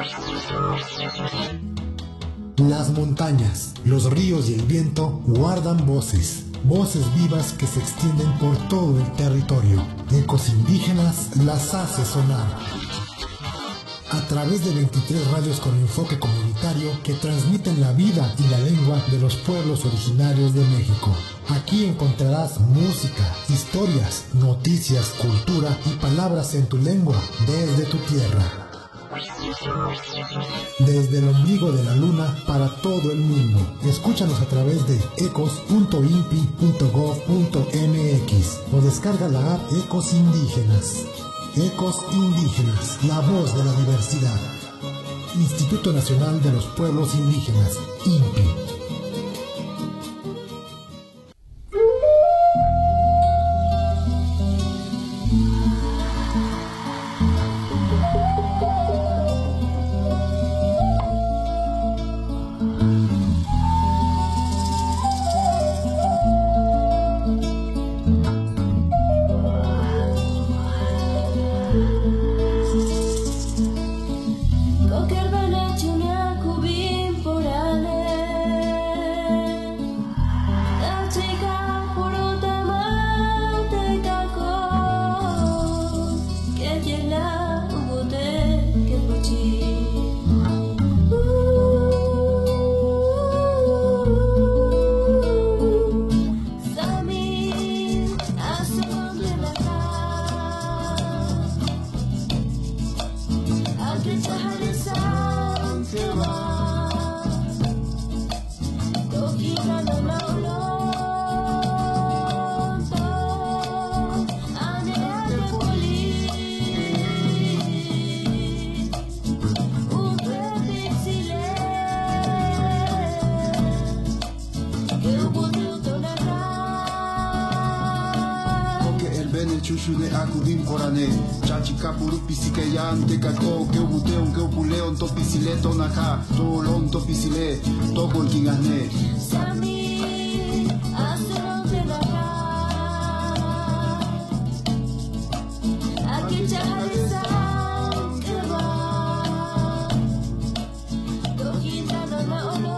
Las montañas, los ríos y el viento guardan voces, voces vivas que se extienden por todo el territorio. Ecos indígenas las hace sonar. A través de 23 radios con enfoque comunitario que transmiten la vida y la lengua de los pueblos originarios de México. Aquí encontrarás música, historias, noticias, cultura y palabras en tu lengua desde tu tierra. Desde el ombligo de la luna para todo el mundo. Escúchanos a través de ecos.inpi.gov.mx o descarga la app Ecos Indígenas. Ecos Indígenas, la voz de la diversidad. Instituto Nacional de los Pueblos Indígenas, INPI. Chushune akudim korane chachica purupisique ya ante caco que ubuteon que upuleon topisileto naja tolon topisile toco el quingane Sami asero de la aquí chajalisa que va dojita no la olo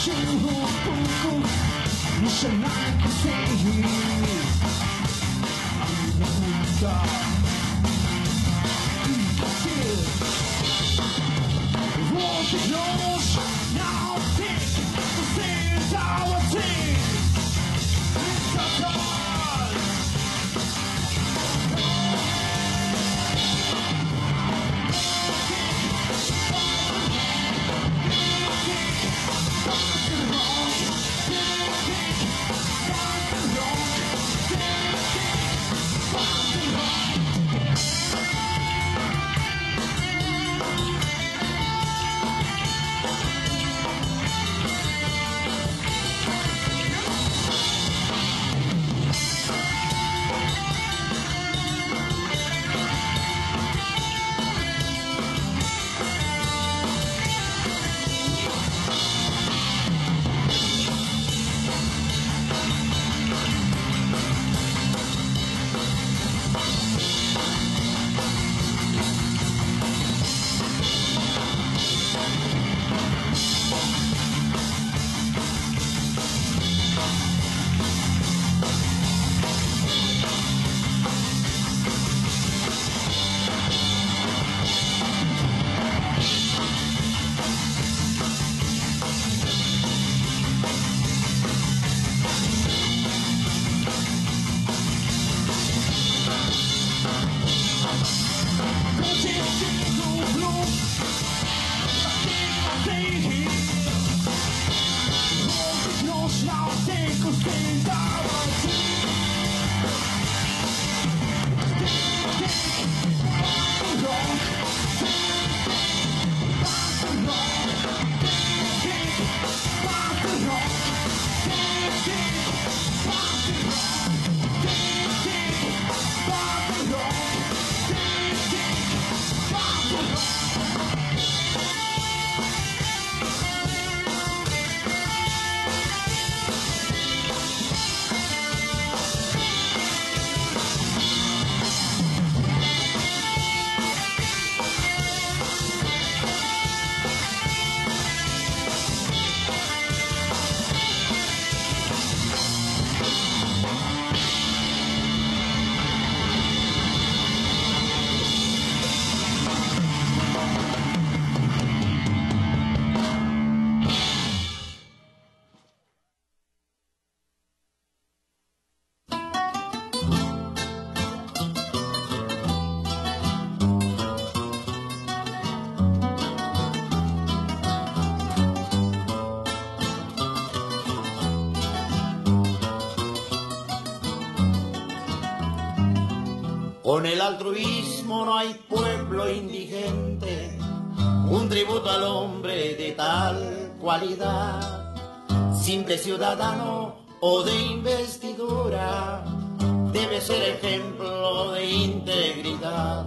Con el altruismo no hay pueblo indigente, un tributo al hombre de tal cualidad, simple ciudadano o de investidura, debe ser ejemplo de integridad.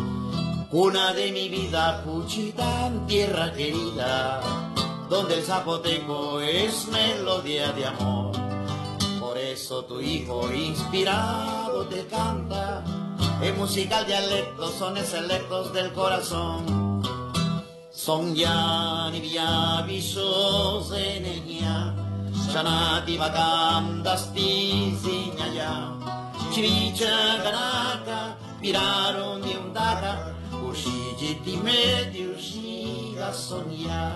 Cuna de mi vida, Juchitán, tierra querida, donde el zapoteco es melodía de amor. Por eso tu hijo inspirado te canta, en musical dialecto, sones selectos del corazón. Son ya ni via visos enenia, Shanati vacandas tiziñaya, Chivicha ganaka, piraron de un daca, Ushijiti medio shiga sonia.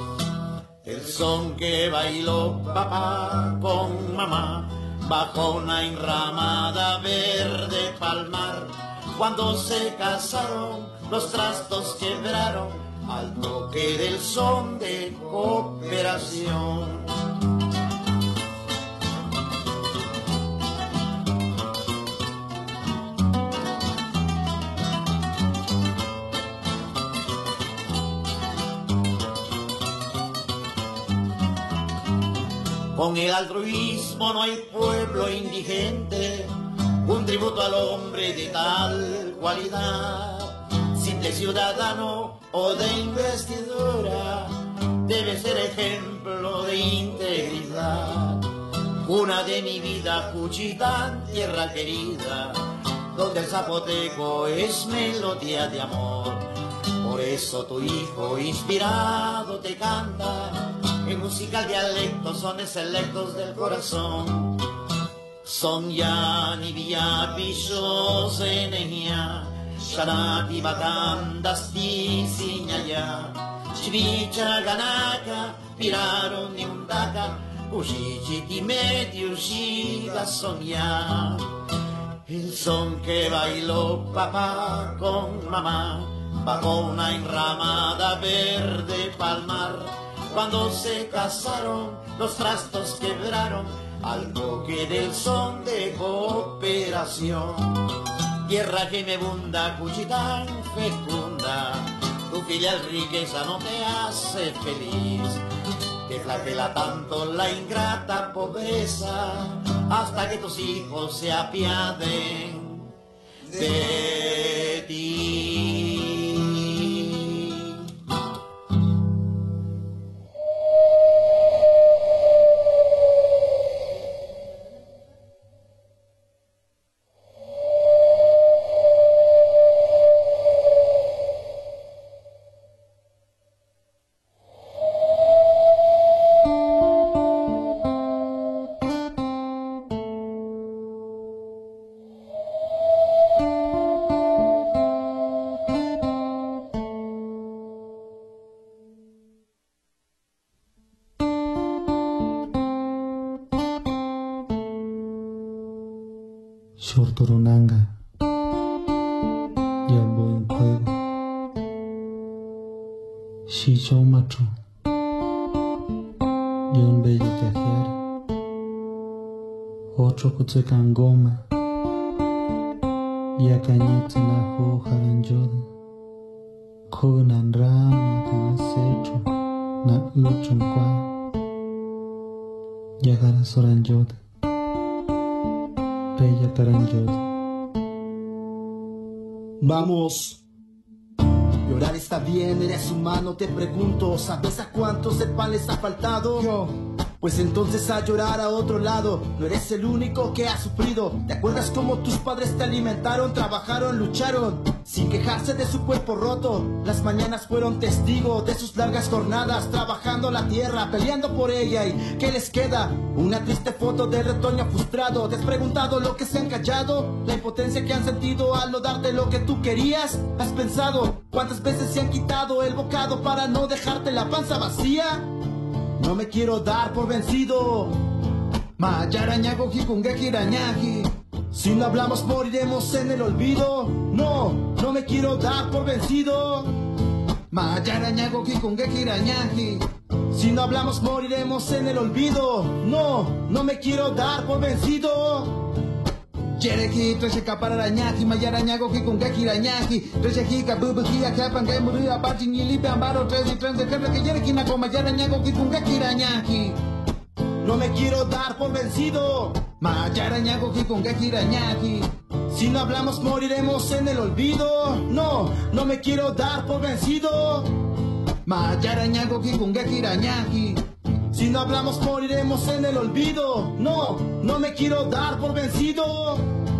El son que bailó papá con mamá, bajo una enramada verde palmar, cuando se casaron los trastos quebraron al toque del son de cooperación. Con el altruismo no hay pueblo indigente, un tributo al hombre de tal cualidad, simple ciudadano o de investidura, debe ser ejemplo de integridad. Cuna de mi vida, Juchitán, tierra querida, donde el zapoteco es melodía de amor. Por eso tu hijo inspirado te canta, en música, el dialecto, sones selectos del corazón. Son ya ni via pisos enenia, sharati bacandas tisiñaya, chvicha ganaka, piraron ni undaka, ushichi medio shiga son ya. El son que bailó papá con mamá, bajo una enramada verde palmar. Cuando se casaron, los trastos quebraron al toque del son de cooperación. Tierra que me bunda, cuchitán fecunda, tu filial riqueza no te hace feliz, que flagela tanto la ingrata pobreza, hasta que tus hijos se apiaden de ti. Shortorunanga, Yambo en juego, Shisho macho, Yon bello tejer, otro kutsukangoma, Yakanyetse na hoja danjoda, Kogunan rama kana secho, na uchunkwa, Yagara soranjoda. Bella Taranjot. Vamos. Llorar está bien, eres humano, te pregunto, ¿sabes a cuántos de pan les ha faltado? Yo. Pues entonces a llorar a otro lado, no eres el único que ha sufrido. ¿Te acuerdas cómo tus padres te alimentaron, trabajaron, lucharon? Sin quejarse de su cuerpo roto, las mañanas fueron testigo de sus largas jornadas, trabajando la tierra, peleando por ella. ¿Y qué les queda? Una triste foto de retoño frustrado. ¿Te has preguntado lo que se han callado? La impotencia que han sentido al no darte lo que tú querías. ¿Has pensado cuántas veces se han quitado el bocado para no dejarte la panza vacía? No me quiero dar por vencido. Mayarañago hikungekirañaji. Si no hablamos moriremos en el olvido. No, no me quiero dar por vencido. Mayarañago hikungekirañaji. Si no hablamos moriremos en el olvido. No, no me quiero dar por vencido. Yereki, Tresheka Pararañaji, Mayarañago hikungekirañaji. Tresheka bubukia kapange muria partin y lipe ambaro tres y tres de carne que Yereki nako Mayarañago hikungekirañaji. No me quiero dar por vencido. Mayarañago hikungekirañaji. Si no hablamos moriremos en el olvido. No, no me quiero dar por vencido. Mayarañago hikungekirañaji. Si no hablamos moriremos en el olvido. No, no me quiero dar por vencido.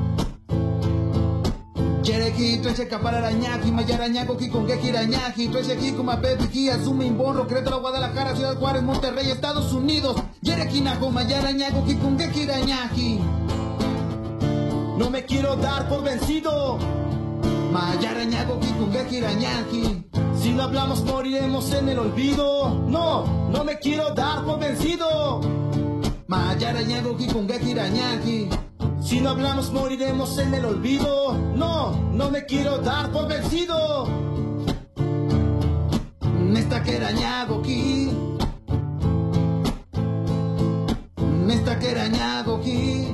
Yereki, Tresheka Pararañaji, Mayarañago hikungekirañaji. Tresheki Kumapepiki, Azumi, Imborro, Querétaro, Guadalajara, Ciudad Juárez, Monterrey, Estados Unidos. Yereki Najo, Mayarañago hikungekirañaji. No me quiero dar por vencido. Mayarañago hikungekirañaji. Si no hablamos moriremos en el olvido. No, no me quiero dar por vencido. Mayarañago hikungekirañaji. Si no hablamos moriremos en el olvido. No, no me quiero dar por vencido. Nesta querañago ki. Nesta querañago ki.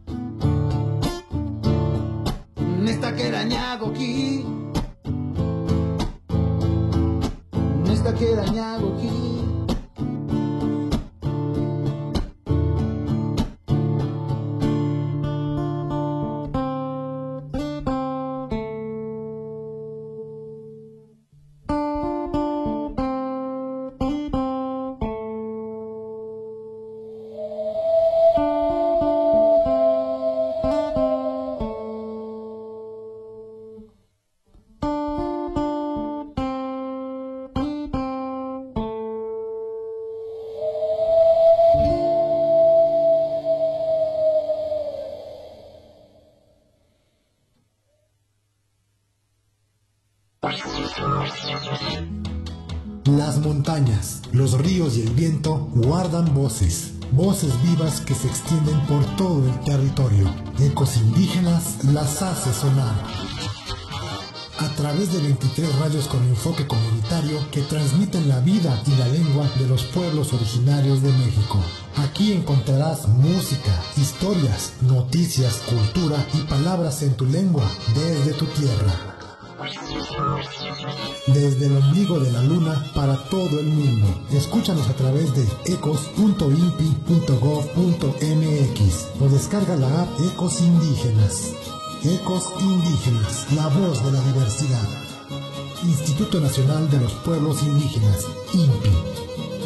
Nesta querañago ki. Nesta querañago ki. Los ríos y el viento guardan voces, voces vivas que se extienden por todo el territorio. Ecos indígenas las hace sonar. A través de 23 radios con enfoque comunitario que transmiten la vida y la lengua de los pueblos originarios de México. Aquí encontrarás música, historias, noticias, cultura y palabras en tu lengua desde tu tierra. Desde el ombligo de la luna para todo el mundo. Escúchanos a través de ecos.inpi.gov.mx o descarga la app Ecos Indígenas. Ecos Indígenas, la voz de la diversidad. Instituto Nacional de los Pueblos Indígenas, INPI.